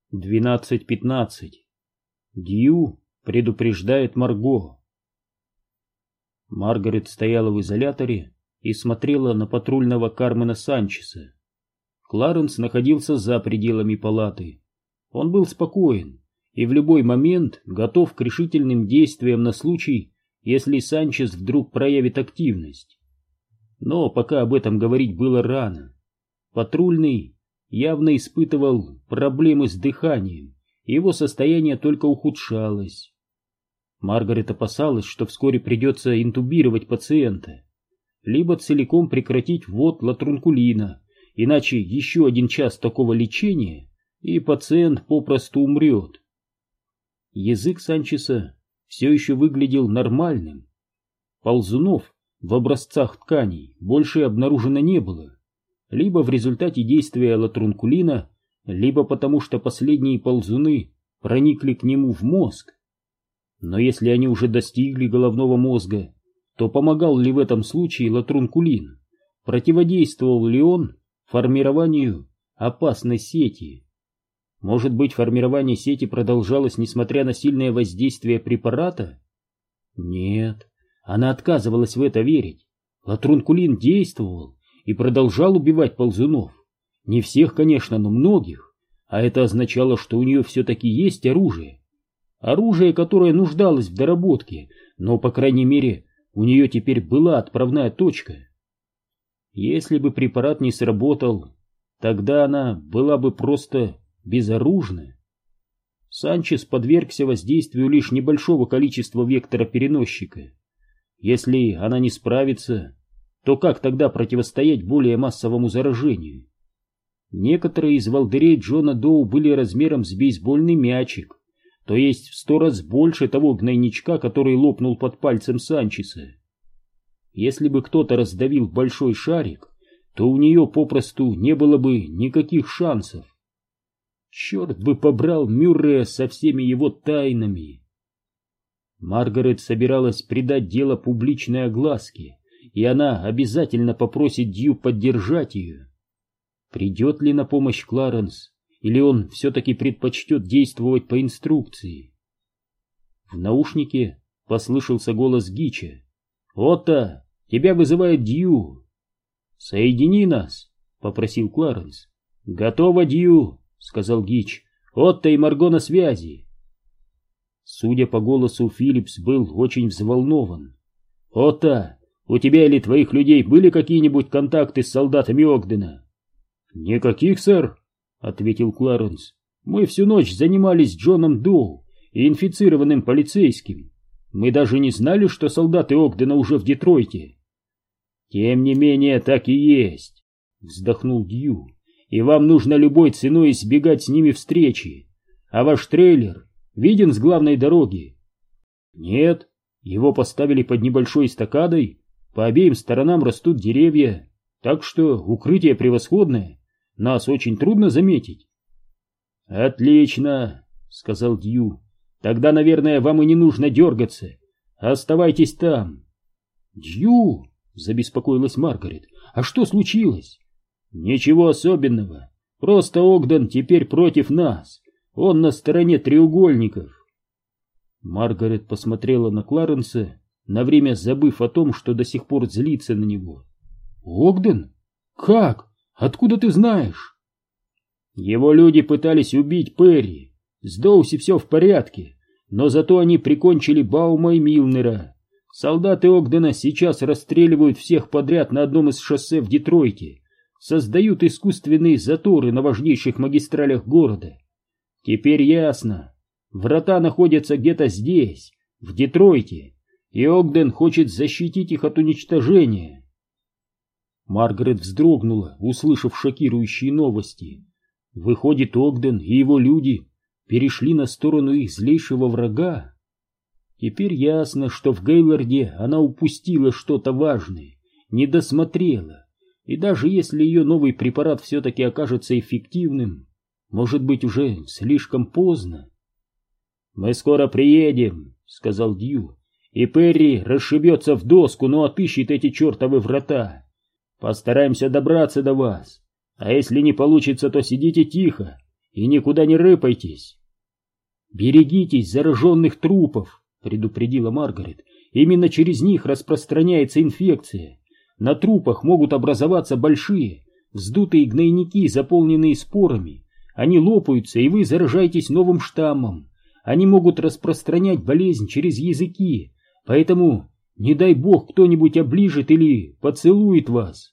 12:15. Дью предупреждает Марго. Маргарет стояла в изоляторе и смотрела на патрульного Кармена Санчеса. Кларенс находился за пределами палаты. Он был спокоен и в любой момент готов к решительным действиям на случай, если Санчес вдруг проявит активность. Но пока об этом говорить было рано. Патрульный явно испытывал проблемы с дыханием, и его состояние только ухудшалось. Маргарет опасалась, что вскоре придется интубировать пациента, либо целиком прекратить ввод латрункулина, иначе еще 1 час такого лечения, и пациент попросту умрет. Язык Санчеса все еще выглядел нормальным. Ползунов в образцах тканей больше обнаружено не было, либо в результате действия латрункулина, либо потому что последние ползуны проникли к нему в мозг. Но если они уже достигли головного мозга, то помогал ли в этом случае латрункулин? Противодействовал ли он формированию опасной сети? Может быть, формирование сети продолжалось, несмотря на сильное воздействие препарата? Нет, она отказывалась в это верить. Латрункулин действовал и продолжал убивать ползунов. Не всех, конечно, но многих. А это означало, что у нее все-таки есть оружие. Оружие, которое нуждалось в доработке, но, по крайней мере, у нее теперь была отправная точка. Если бы препарат не сработал, тогда она была бы просто безоружна. Санчес подвергся воздействию лишь небольшого количества вектора-переносчика. Если она не справится, то как тогда противостоять более массовому заражению? Некоторые из волдырей Джона Доу были размером с бейсбольный мячик, то есть в 100 раз больше того гнойничка, который лопнул под пальцем Санчеса. Если бы кто-то раздавил большой шарик, то у нее попросту не было бы никаких шансов. Черт бы побрал Мюррея со всеми его тайнами. Маргарет собиралась придать дело публичной огласке, и она обязательно попросит Дью поддержать ее. Придет ли на помощь Кларенс, или он все-таки предпочтет действовать по инструкции? В наушнике послышался голос Гича. «Отто, тебя вызывает Дью!» «Соедини нас!» — попросил Кларенс. «Готово, Дью!» — сказал Гич. «Отто и Марго на связи!» Судя по голосу, Филлипс был очень взволнован. «Отто, у тебя или твоих людей были какие-нибудь контакты с солдатами Огдена?» «Никаких, сэр», — ответил Кларенс. «Мы всю ночь занимались Джоном Доу и инфицированным полицейским. Мы даже не знали, что солдаты Огдена уже в Детройте». «Тем не менее, так и есть», — вздохнул Дью. «И вам нужно любой ценой избегать с ними встречи. А ваш трейлер виден с главной дороги?» «Нет, его поставили под небольшой эстакадой, по обеим сторонам растут деревья, так что укрытие превосходное. Нас очень трудно заметить». «Отлично», — сказал Дью. «Тогда, наверное, вам и не нужно дергаться. Оставайтесь там». «Дью», — забеспокоилась Маргарет, — «а что случилось?» «Ничего особенного. Просто Огден теперь против нас. Он на стороне треугольников». Маргарет посмотрела на Кларенса, на время забыв о том, что до сих пор злится на него. «Огден? Как? Откуда ты знаешь?» «Его люди пытались убить Перри. С Доуси все в порядке, но зато они прикончили Баума и Милнера. Солдаты Огдена сейчас расстреливают всех подряд на одном из шоссе в Детройте, создают искусственные заторы на важнейших магистралях города. Теперь ясно. Врата находятся где-то здесь, в Детройте, и Огден хочет защитить их от уничтожения». Маргарет вздрогнула, услышав шокирующие новости. Выходит, Огден и его люди перешли на сторону их злейшего врага. Теперь ясно, что в Гейлорде она упустила что-то важное, не досмотрела, и даже если ее новый препарат все-таки окажется эффективным, может быть, уже слишком поздно. «Мы скоро приедем», — сказал Дью, — «и Перри расшибется в доску, но отыщет эти чертовы врата. Постараемся добраться до вас, а если не получится, то сидите тихо и никуда не рыпайтесь. «Берегитесь зараженных трупов», — предупредила Маргарет. «Именно через них распространяется инфекция. На трупах могут образоваться большие, вздутые гнойники, заполненные спорами. Они лопаются, и вы заражаетесь новым штаммом. Они могут распространять болезнь через языки, поэтому не дай бог кто-нибудь оближет или поцелует вас».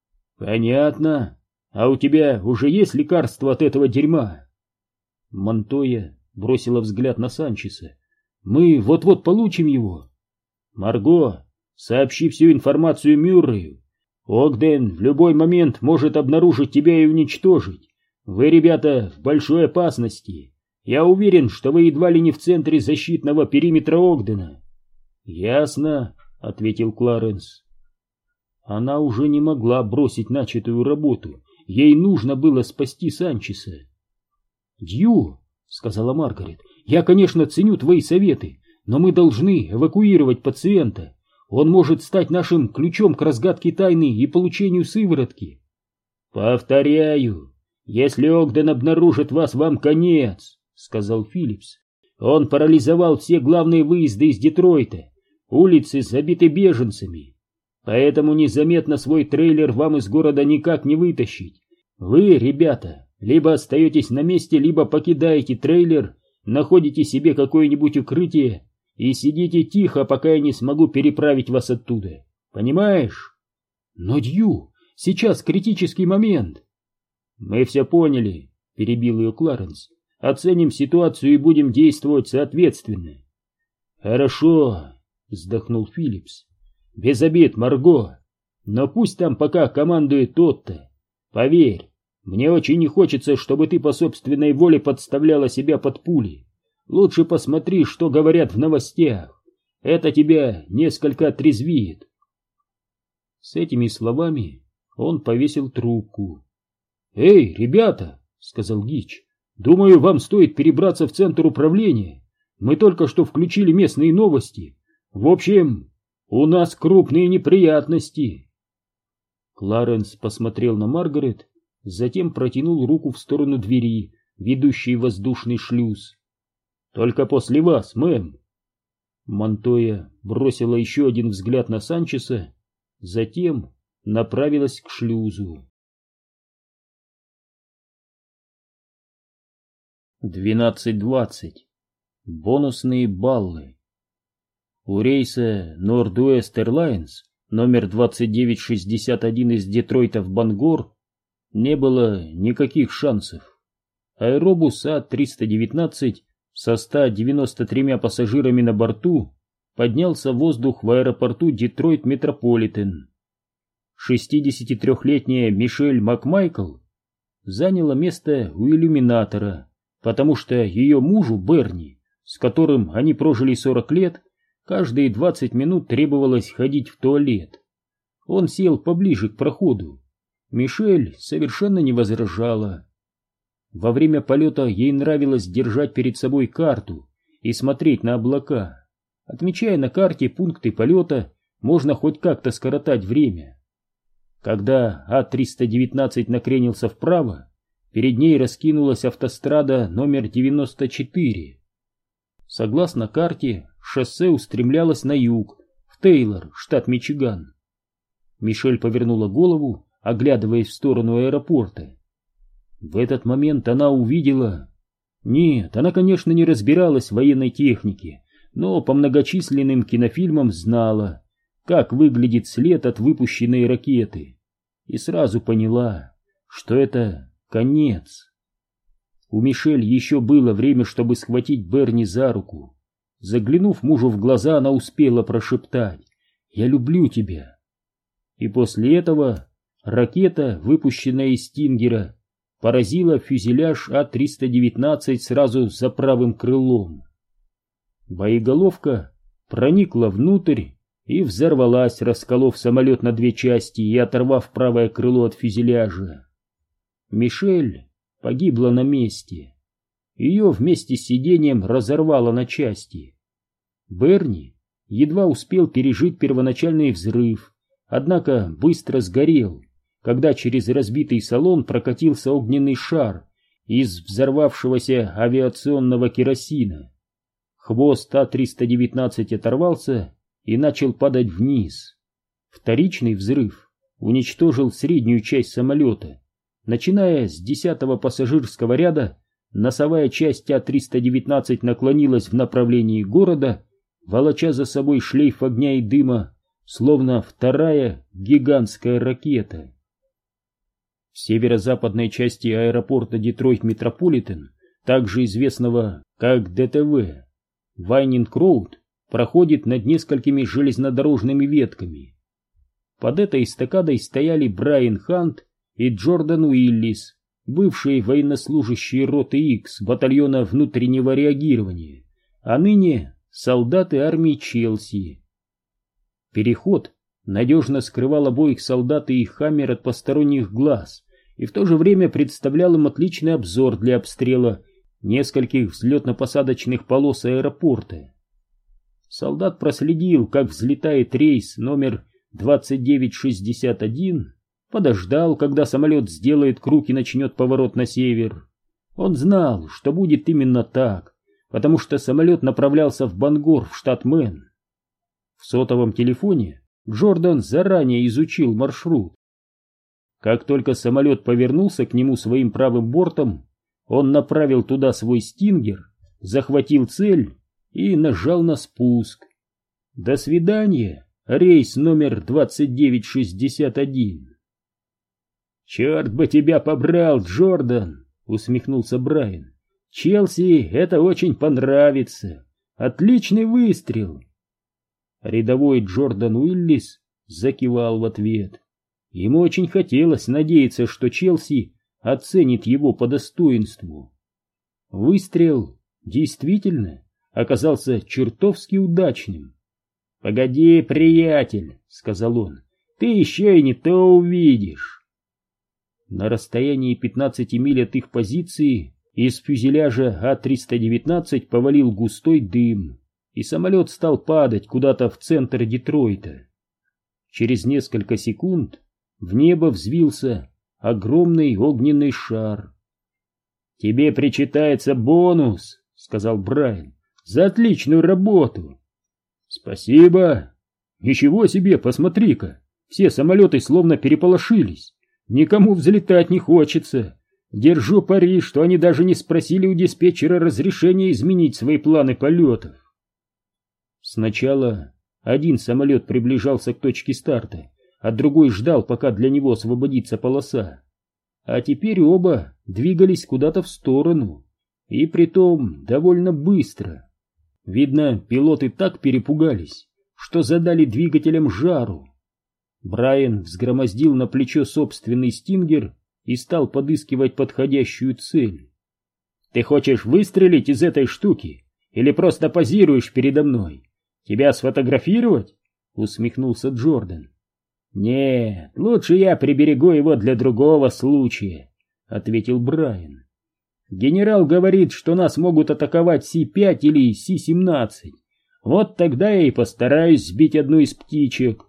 «Понятно. А у тебя уже есть лекарство от этого дерьма?» Монтоя бросила взгляд на Санчеса. «Мы вот-вот получим его. Марго, сообщи всю информацию Мюррею. Огден в любой момент может обнаружить тебя и уничтожить. Вы, ребята, в большой опасности. Я уверен, что вы едва ли не в центре защитного периметра Огдена». «Ясно», — ответил Кларенс. Она уже не могла бросить начатую работу. Ей нужно было спасти Санчеса. «Дью», — сказала Маргарет, — «я, конечно, ценю твои советы, но мы должны эвакуировать пациента. Он может стать нашим ключом к разгадке тайны и получению сыворотки». «Повторяю, если Огден обнаружит вас, вам конец», — сказал Филлипс. «Он парализовал все главные выезды из Детройта. Улицы забиты беженцами. Поэтому незаметно свой трейлер вам из города никак не вытащить. Вы, ребята, либо остаетесь на месте, либо покидаете трейлер, находите себе какое-нибудь укрытие и сидите тихо, пока я не смогу переправить вас оттуда. Понимаешь?» «Но, Дью, сейчас критический момент». «Мы все поняли», — перебил ее Кларенс. «Оценим ситуацию и будем действовать соответственно». «Хорошо», — вздохнул Филлипс. «Без обид, Марго, но пусть там пока командует тот-то. Поверь, мне очень не хочется, чтобы ты по собственной воле подставляла себя под пули. Лучше посмотри, что говорят в новостях. Это тебя несколько отрезвит». С этими словами он повесил трубку. «Эй, ребята», — сказал Гич, — «думаю, вам стоит перебраться в центр управления. Мы только что включили местные новости. В общем, у нас крупные неприятности». Кларенс посмотрел на Маргарет, затем протянул руку в сторону двери, ведущей в воздушный шлюз. «Только после вас, мэм». Монтоя бросила еще один взгляд на Санчеса, затем направилась к шлюзу. 12:20. Бонусные баллы. У рейса Northwest Airlines номер 2961 из Детройта в Бангор не было никаких шансов. Аэробус А-319 со 193 пассажирами на борту поднялся в воздух в аэропорту Детройт Метрополитен. 63-летняя Мишель Макмайкл заняла место у иллюминатора, потому что ее мужу Берни, с которым они прожили 40 лет, каждые 20 минут требовалось ходить в туалет. Он сел поближе к проходу. Мишель совершенно не возражала. Во время полета ей нравилось держать перед собой карту и смотреть на облака. Отмечая на карте пункты полета, можно хоть как-то скоротать время. Когда А-319 накренился вправо, перед ней раскинулась автострада номер 94. Согласно карте, шоссе устремлялось на юг, в Тейлор, штат Мичиган. Мишель повернула голову, оглядываясь в сторону аэропорта. В этот момент она увидела... Нет, она, конечно, не разбиралась в военной технике, но по многочисленным кинофильмам знала, как выглядит след от выпущенной ракеты, и сразу поняла, что это конец. У Мишель еще было время, чтобы схватить Берни за руку. Заглянув мужу в глаза, она успела прошептать: «Я люблю тебя». И после этого ракета, выпущенная из Стингера, поразила фюзеляж А-319 сразу за правым крылом. Боеголовка проникла внутрь и взорвалась, расколов самолет на две части и оторвав правое крыло от фюзеляжа. Мишель погибла на месте. Ее вместе с сиденьем разорвало на части. Берни едва успел пережить первоначальный взрыв, однако быстро сгорел, когда через разбитый салон прокатился огненный шар из взорвавшегося авиационного керосина. Хвост А-319 оторвался и начал падать вниз. Вторичный взрыв уничтожил среднюю часть самолета. Начиная с 10-го пассажирского ряда, носовая часть А-319 наклонилась в направлении города, волоча за собой шлейф огня и дыма, словно вторая гигантская ракета. В северо-западной части аэропорта Детройт-Метрополитен, также известного как ДТВ, Вайнинг-Роуд проходит над несколькими железнодорожными ветками. Под этой эстакадой стояли Брайан Хант и Джордан Уиллис, бывшие военнослужащие роты Икс батальона внутреннего реагирования, а ныне солдаты армии Челси. Переход надежно скрывал обоих солдат и их «Хаммер» от посторонних глаз и в то же время представлял им отличный обзор для обстрела нескольких взлетно-посадочных полос аэропорта. Солдат проследил, как взлетает рейс номер 2961, подождал, когда самолет сделает круг и начнет поворот на север. Он знал, что будет именно так, потому что самолет направлялся в Бангор, в штат Мэн. В сотовом телефоне Джордан заранее изучил маршрут. Как только самолет повернулся к нему своим правым бортом, он направил туда свой «Стингер», захватил цель и нажал на спуск. До свидания, рейс номер 2961. «Черт бы тебя побрал, Джордан!» — усмехнулся Брайан. «Челси это очень понравится. Отличный выстрел!» Рядовой Джордан Уиллис закивал в ответ. Ему очень хотелось надеяться, что Челси оценит его по достоинству. Выстрел действительно оказался чертовски удачным. «Погоди, приятель», — сказал он, — «ты еще и не то увидишь». На расстоянии 15 миль от их позиции из фюзеляжа А-319 повалил густой дым, и самолет стал падать куда-то в центр Детройта. Через несколько секунд в небо взвился огромный огненный шар. «Тебе причитается бонус», — сказал Брайан, — «за отличную работу». «Спасибо. Ничего себе, посмотри-ка, все самолеты словно переполошились. Никому взлетать не хочется. Держу пари, что они даже не спросили у диспетчера разрешения изменить свои планы полетов». Сначала один самолет приближался к точке старта, а другой ждал, пока для него освободится полоса. А теперь оба двигались куда-то в сторону, и притом довольно быстро. Видно, пилоты так перепугались, что задали двигателям жару. Брайан взгромоздил на плечо собственный «Стингер» и стал подыскивать подходящую цель. «Ты хочешь выстрелить из этой штуки или просто позируешь передо мной? Тебя сфотографировать?» — усмехнулся Джордан. «Нет, лучше я приберегу его для другого случая», — ответил Брайан. «Генерал говорит, что нас могут атаковать Си-5 или Си-17. Вот тогда я и постараюсь сбить одну из птичек».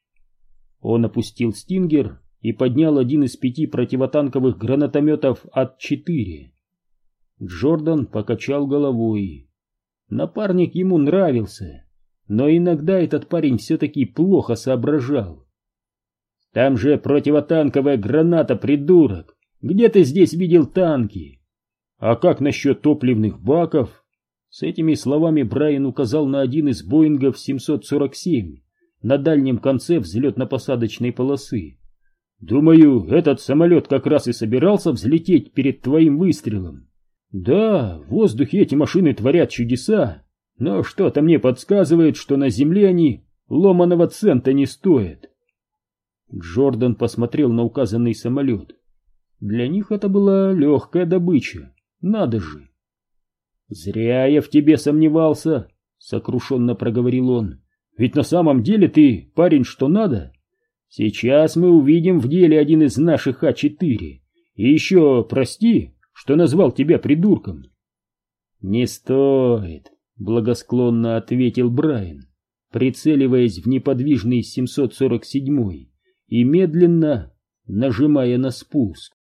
Он опустил «Стингер» и поднял один из 5 противотанковых гранатометов АТ-4. Джордан покачал головой. Напарник ему нравился, но иногда этот парень все-таки плохо соображал. «Там же противотанковая граната, придурок! Где ты здесь видел танки?» «А как насчет топливных баков?» С этими словами Брайан указал на один из Боингов 747 на дальнем конце взлетно-посадочной полосы. «Думаю, этот самолет как раз и собирался взлететь перед твоим выстрелом. Да, в воздухе эти машины творят чудеса, но что-то мне подсказывает, что на земле они ломаного цента не стоят». Джордан посмотрел на указанный самолет. Для них это была легкая добыча, надо же. «Зря я в тебе сомневался», — сокрушенно проговорил он. «Ведь на самом деле ты парень что надо. Сейчас мы увидим в деле один из наших А-4. И еще прости, что назвал тебя придурком». «Не стоит», — благосклонно ответил Брайан, прицеливаясь в неподвижный 747 и медленно нажимая на спуск.